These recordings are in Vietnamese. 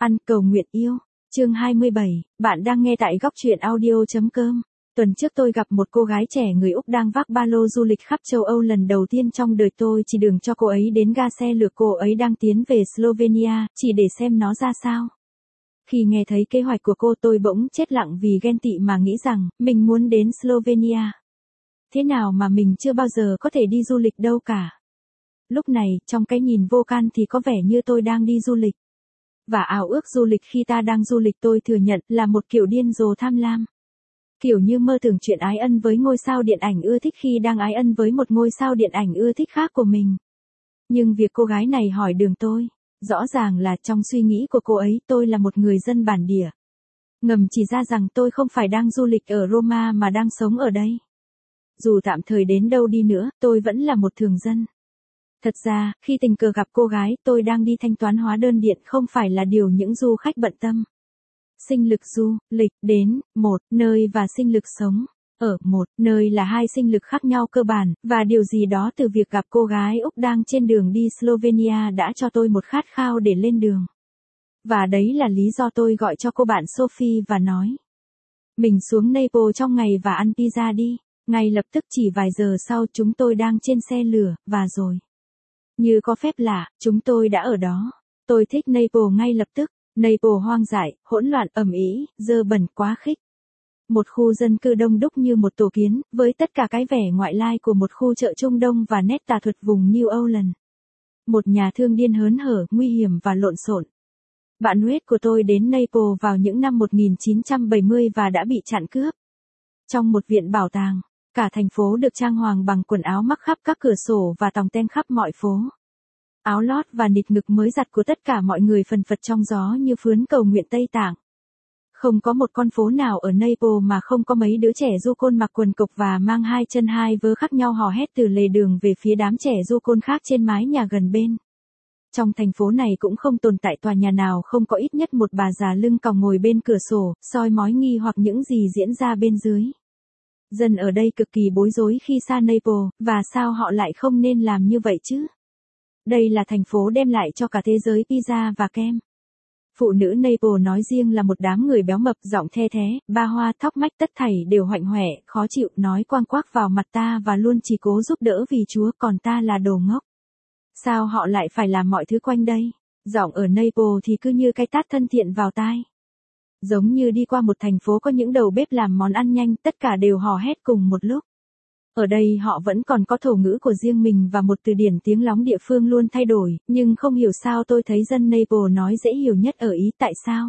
Ăn cầu nguyện yêu. Chương 27, bạn đang nghe tại góc truyện audio.com. Tuần trước tôi gặp một cô gái trẻ người Úc đang vác ba lô du lịch khắp châu Âu lần đầu tiên trong đời tôi chỉ đường cho cô ấy đến ga xe lửa cô ấy đang tiến về Slovenia, chỉ để xem nó ra sao. Khi nghe thấy kế hoạch của cô tôi bỗng chết lặng vì ghen tị mà nghĩ rằng, mình muốn đến Slovenia. Thế nào mà mình chưa bao giờ có thể đi du lịch đâu cả. Lúc này, trong cái nhìn vô can thì có vẻ như tôi đang đi du lịch. Và ảo ước du lịch khi ta đang du lịch tôi thừa nhận là một kiểu điên rồ tham lam. Kiểu như mơ tưởng chuyện ái ân với ngôi sao điện ảnh ưa thích khi đang ái ân với một ngôi sao điện ảnh ưa thích khác của mình. Nhưng việc cô gái này hỏi đường tôi, rõ ràng là trong suy nghĩ của cô ấy tôi là một người dân bản địa. Ngầm chỉ ra rằng tôi không phải đang du lịch ở Roma mà đang sống ở đây. Dù tạm thời đến đâu đi nữa, tôi vẫn là một thường dân. Thật ra, khi tình cờ gặp cô gái, tôi đang đi thanh toán hóa đơn điện không phải là điều những du khách bận tâm. Sinh lực du lịch đến một nơi và sinh lực sống ở một nơi là hai sinh lực khác nhau cơ bản, và điều gì đó từ việc gặp cô gái Úc đang trên đường đi Slovenia đã cho tôi một khát khao để lên đường. Và đấy là lý do tôi gọi cho cô bạn Sophie và nói. Mình xuống Naples trong ngày và ăn pizza đi. Ngay lập tức chỉ vài giờ sau chúng tôi đang trên xe lửa, và rồi. Như có phép lạ, chúng tôi đã ở đó. Tôi thích Naples ngay lập tức. Naples hoang dại, hỗn loạn, ầm ĩ, dơ bẩn, quá khích. Một khu dân cư đông đúc như một tổ kiến, với tất cả cái vẻ ngoại lai của một khu chợ Trung Đông và nét tà thuật vùng New Orleans. Một nhà thương điên hớn hở, nguy hiểm và lộn xộn. Bạn Huết của tôi đến Naples vào những năm 1970 và đã bị chặn cướp. Trong một viện bảo tàng, cả thành phố được trang hoàng bằng quần áo mắc khắp các cửa sổ và tòng ten khắp mọi phố. Áo lót và nịt ngực mới giặt của tất cả mọi người phần phật trong gió như phướn cầu nguyện Tây Tạng. Không có một con phố nào ở Naples mà không có mấy đứa trẻ du côn mặc quần cộc và mang hai chân hai vớ khác nhau hò hét từ lề đường về phía đám trẻ du côn khác trên mái nhà gần bên. Trong thành phố này cũng không tồn tại tòa nhà nào không có ít nhất một bà già lưng còng ngồi bên cửa sổ, soi mói nghi hoặc những gì diễn ra bên dưới. Dân ở đây cực kỳ bối rối khi xa Naples, và sao họ lại không nên làm như vậy chứ? Đây là thành phố đem lại cho cả thế giới pizza và kem. Phụ nữ Naples nói riêng là một đám người béo mập, giọng the thé, ba hoa thóc mách tất thảy đều hoạnh hoẹ, khó chịu, nói quang quác vào mặt ta và luôn chỉ cố giúp đỡ vì Chúa, còn ta là đồ ngốc. Sao họ lại phải làm mọi thứ quanh đây? Giọng ở Naples thì cứ như cái tát thân thiện vào tai. Giống như đi qua một thành phố có những đầu bếp làm món ăn nhanh, tất cả đều hò hét cùng một lúc. Ở đây họ vẫn còn có thổ ngữ của riêng mình và một từ điển tiếng lóng địa phương luôn thay đổi, nhưng không hiểu sao tôi thấy dân Naples nói dễ hiểu nhất ở Ý. Tại sao?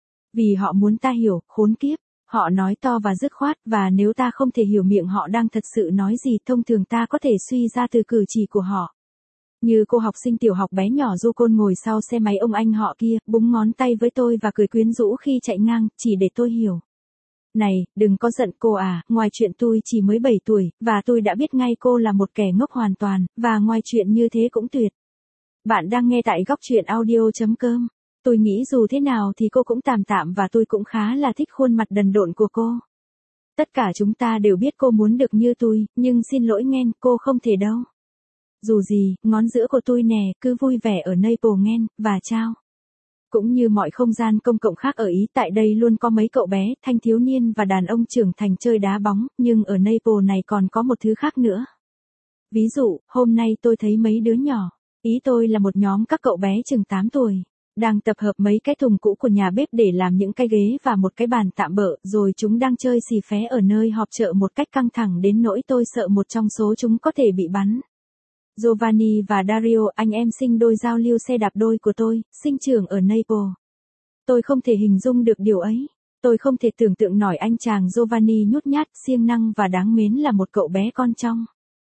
Vì họ muốn ta hiểu, khốn kiếp. Họ nói to và dứt khoát, và nếu ta không thể hiểu miệng họ đang thật sự nói gì, thông thường ta có thể suy ra từ cử chỉ của họ. Như cô học sinh tiểu học bé nhỏ du côn ngồi sau xe máy ông anh họ kia, búng ngón tay với tôi và cười quyến rũ khi chạy ngang, chỉ để tôi hiểu. Này, đừng có giận cô à, ngoài chuyện tôi chỉ mới 7 tuổi, và tôi đã biết ngay cô là một kẻ ngốc hoàn toàn, và ngoài chuyện như thế cũng tuyệt. Bạn đang nghe tại góc truyện audio.com. Tôi nghĩ dù thế nào thì cô cũng tạm tạm và tôi cũng khá là thích khuôn mặt đần độn của cô. Tất cả chúng ta đều biết cô muốn được như tôi, nhưng xin lỗi nghen, cô không thể đâu. Dù gì, ngón giữa của tôi nè, cứ vui vẻ ở Naples nghen, và chao. Cũng như mọi không gian công cộng khác ở Ý, tại đây luôn có mấy cậu bé, thanh thiếu niên và đàn ông trưởng thành chơi đá bóng, nhưng ở Naples này còn có một thứ khác nữa. Ví dụ, hôm nay tôi thấy mấy đứa nhỏ, ý tôi là một nhóm các cậu bé chừng 8 tuổi, đang tập hợp mấy cái thùng cũ của nhà bếp để làm những cái ghế và một cái bàn tạm bợ, rồi chúng đang chơi xì phé ở nơi họp chợ một cách căng thẳng đến nỗi tôi sợ một trong số chúng có thể bị bắn. Giovanni và Dario, anh em sinh đôi giao lưu xe đạp đôi của tôi, sinh trưởng ở Naples. Tôi không thể hình dung được điều ấy. Tôi không thể tưởng tượng nổi anh chàng Giovanni nhút nhát, siêng năng và đáng mến là một cậu bé con trong.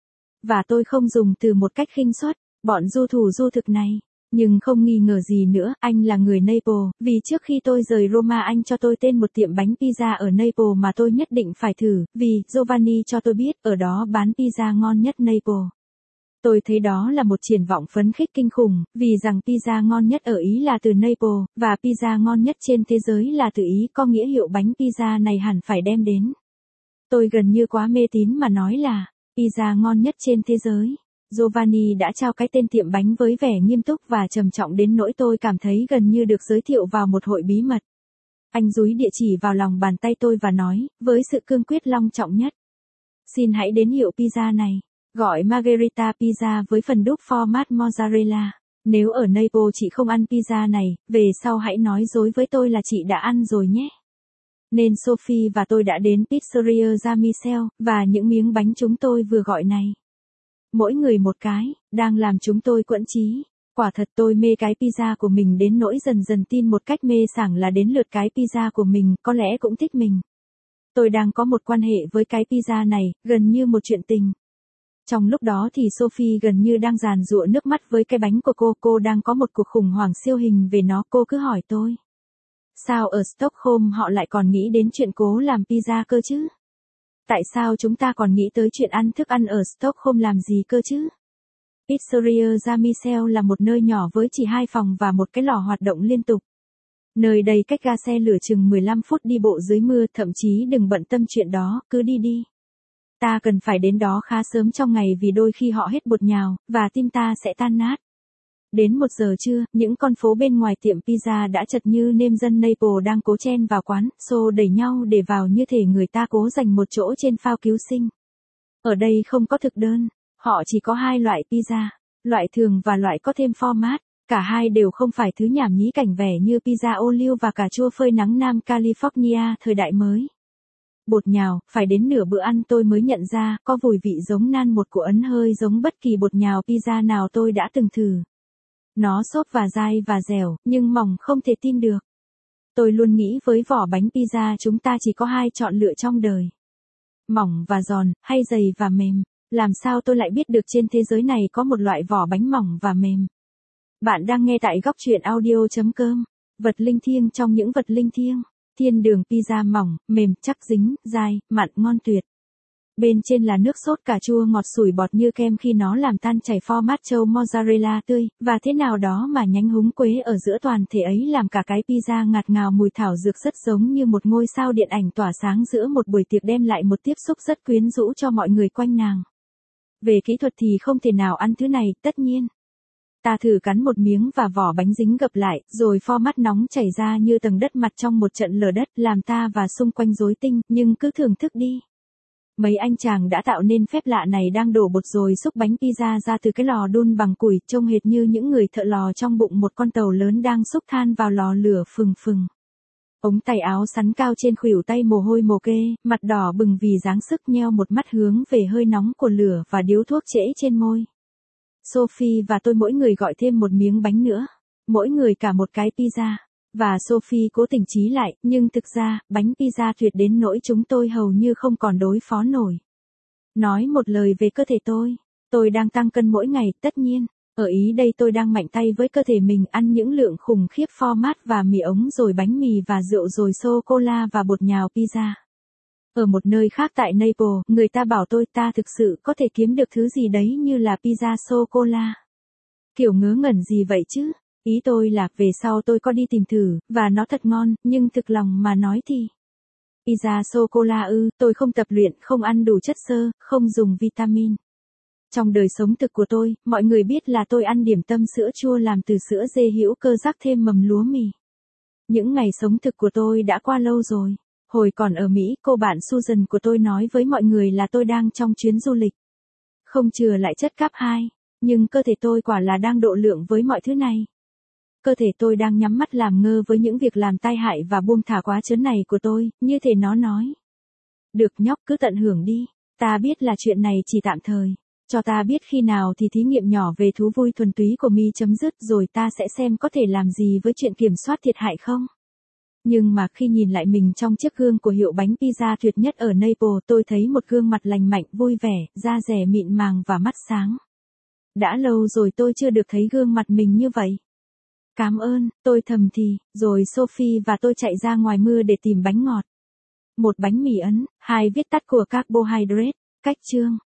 Và tôi không dùng từ một cách khinh suất, bọn du thủ du thực này. Nhưng không nghi ngờ gì nữa, anh là người Naples, vì trước khi tôi rời Roma anh cho tôi tên một tiệm bánh pizza ở Naples mà tôi nhất định phải thử, vì Giovanni cho tôi biết ở đó bán pizza ngon nhất Naples. Tôi thấy đó là một triển vọng phấn khích kinh khủng, vì rằng pizza ngon nhất ở Ý là từ Naples, và pizza ngon nhất trên thế giới là từ Ý, có nghĩa hiệu bánh pizza này hẳn phải đem đến. Tôi gần như quá mê tín mà nói là, pizza ngon nhất trên thế giới. Giovanni đã trao cái tên tiệm bánh với vẻ nghiêm túc và trầm trọng đến nỗi tôi cảm thấy gần như được giới thiệu vào một hội bí mật. Anh dúi địa chỉ vào lòng bàn tay tôi và nói, với sự cương quyết long trọng nhất. Xin hãy đến hiệu pizza này. Gọi Margherita Pizza với phần đúc format mozzarella. Nếu ở Naples chị không ăn pizza này, về sau hãy nói dối với tôi là chị đã ăn rồi nhé. Nên Sophie và tôi đã đến Pizzeria Gia Michel, và những miếng bánh chúng tôi vừa gọi này. Mỗi người một cái, đang làm chúng tôi quẫn trí. Quả thật tôi mê cái pizza của mình đến nỗi dần dần tin một cách mê sảng là đến lượt cái pizza của mình có lẽ cũng thích mình. Tôi đang có một quan hệ với cái pizza này, gần như một chuyện tình. Trong lúc đó thì Sophie gần như đang giàn giụa nước mắt với cái bánh của cô đang có một cuộc khủng hoảng siêu hình về nó, cô cứ hỏi tôi. Sao ở Stockholm họ lại còn nghĩ đến chuyện cố làm pizza cơ chứ? Tại sao chúng ta còn nghĩ tới chuyện ăn thức ăn ở Stockholm làm gì cơ chứ? Pizzeria Gia Michel là một nơi nhỏ với chỉ 2 phòng và một cái lò hoạt động liên tục. Nơi đây cách ga xe lửa chừng 15 phút đi bộ dưới mưa, thậm chí đừng bận tâm chuyện đó, cứ đi đi. Ta cần phải đến đó khá sớm trong ngày vì đôi khi họ hết bột nhào, và tim ta sẽ tan nát. Đến 1 giờ trưa, những con phố bên ngoài tiệm pizza đã chật như nêm, dân Naples đang cố chen vào quán, xô đẩy nhau để vào như thể người ta cố giành một chỗ trên phao cứu sinh. Ở đây không có thực đơn, họ chỉ có 2 loại pizza, loại thường và loại có thêm format. Cả hai đều không phải thứ nhảm nhí cảnh vẻ như pizza ô liu và cà chua phơi nắng Nam California thời đại mới. Bột nhào, phải đến nửa bữa ăn tôi mới nhận ra, có mùi vị giống nan một của Ấn, hơi giống bất kỳ bột nhào pizza nào tôi đã từng thử. Nó xốp và dai và dẻo, nhưng mỏng không thể tin được. Tôi luôn nghĩ với vỏ bánh pizza chúng ta chỉ có 2 chọn lựa trong đời. Mỏng và giòn, hay dày và mềm. Làm sao tôi lại biết được trên thế giới này có một loại vỏ bánh mỏng và mềm? Bạn đang nghe tại góc truyện audio.com. Vật linh thiêng trong những vật linh thiêng. Thiên đường pizza mỏng, mềm, chắc dính, dai, mặn, ngon tuyệt. Bên trên là nước sốt cà chua ngọt sủi bọt như kem khi nó làm tan chảy formaggio mozzarella tươi, và thế nào đó mà nhánh húng quế ở giữa toàn thể ấy làm cả cái pizza ngạt ngào mùi thảo dược, rất giống như một ngôi sao điện ảnh tỏa sáng giữa một buổi tiệc, đem lại một tiếp xúc rất quyến rũ cho mọi người quanh nàng. Về kỹ thuật thì không thể nào ăn thứ này, tất nhiên. Ta thử cắn một miếng và vỏ bánh dính gập lại, rồi format nóng chảy ra như tầng đất mặt trong một trận lở đất, làm ta và xung quanh rối tinh, nhưng cứ thưởng thức đi. Mấy anh chàng đã tạo nên phép lạ này đang đổ bột rồi xúc bánh pizza ra từ cái lò đun bằng củi, trông hệt như những người thợ lò trong bụng một con tàu lớn đang xúc than vào lò lửa phừng phừng. Ống tay áo sắn cao trên khuỷu tay mồ hôi mồ kê, mặt đỏ bừng vì dáng sức, nheo một mắt hướng về hơi nóng của lửa và điếu thuốc trễ trên môi. Sophie và tôi mỗi người gọi thêm một miếng bánh nữa, mỗi người cả một cái pizza. Và Sophie cố tình chí lại, nhưng thực ra, bánh pizza tuyệt đến nỗi chúng tôi hầu như không còn đối phó nổi. Nói một lời về cơ thể tôi đang tăng cân mỗi ngày, tất nhiên. Ở Ý đây tôi đang mạnh tay với cơ thể mình, ăn những lượng khủng khiếp format và mì ống rồi bánh mì và rượu rồi sô-cô-la và bột nhào pizza. Ở một nơi khác tại Naples, người ta bảo tôi ta thực sự có thể kiếm được thứ gì đấy như là pizza sô-cô-la. Kiểu ngớ ngẩn gì vậy chứ? Ý tôi là về sau tôi có đi tìm thử, và nó thật ngon, nhưng thực lòng mà nói thì. Pizza sô-cô-la tôi không tập luyện, không ăn đủ chất xơ, không dùng vitamin. Trong đời sống thực của tôi, mọi người biết là tôi ăn điểm tâm sữa chua làm từ sữa dê hữu cơ rắc thêm mầm lúa mì. Những ngày sống thực của tôi đã qua lâu rồi. Hồi còn ở Mỹ, cô bạn Susan của tôi nói với mọi người là tôi đang trong chuyến du lịch. Không chừa lại chất cáp 2, nhưng cơ thể tôi quả là đang độ lượng với mọi thứ này. Cơ thể tôi đang nhắm mắt làm ngơ với những việc làm tai hại và buông thả quá trớn này của tôi, như thể nó nói. Được nhóc, cứ tận hưởng đi. Ta biết là chuyện này chỉ tạm thời. Cho ta biết khi nào thì thí nghiệm nhỏ về thú vui thuần túy của mi chấm dứt, rồi ta sẽ xem có thể làm gì với chuyện kiểm soát thiệt hại không. Nhưng mà khi nhìn lại mình trong chiếc gương của hiệu bánh pizza tuyệt nhất ở Naples, tôi thấy một gương mặt lành mạnh, vui vẻ, da dẻ mịn màng và mắt sáng. Đã lâu rồi tôi chưa được thấy gương mặt mình như vậy. Cảm ơn, tôi thầm thì, rồi Sophie và tôi chạy ra ngoài mưa để tìm bánh ngọt. Một bánh mì Ấn, 2 viết tắt của carbohydrate, cách chương.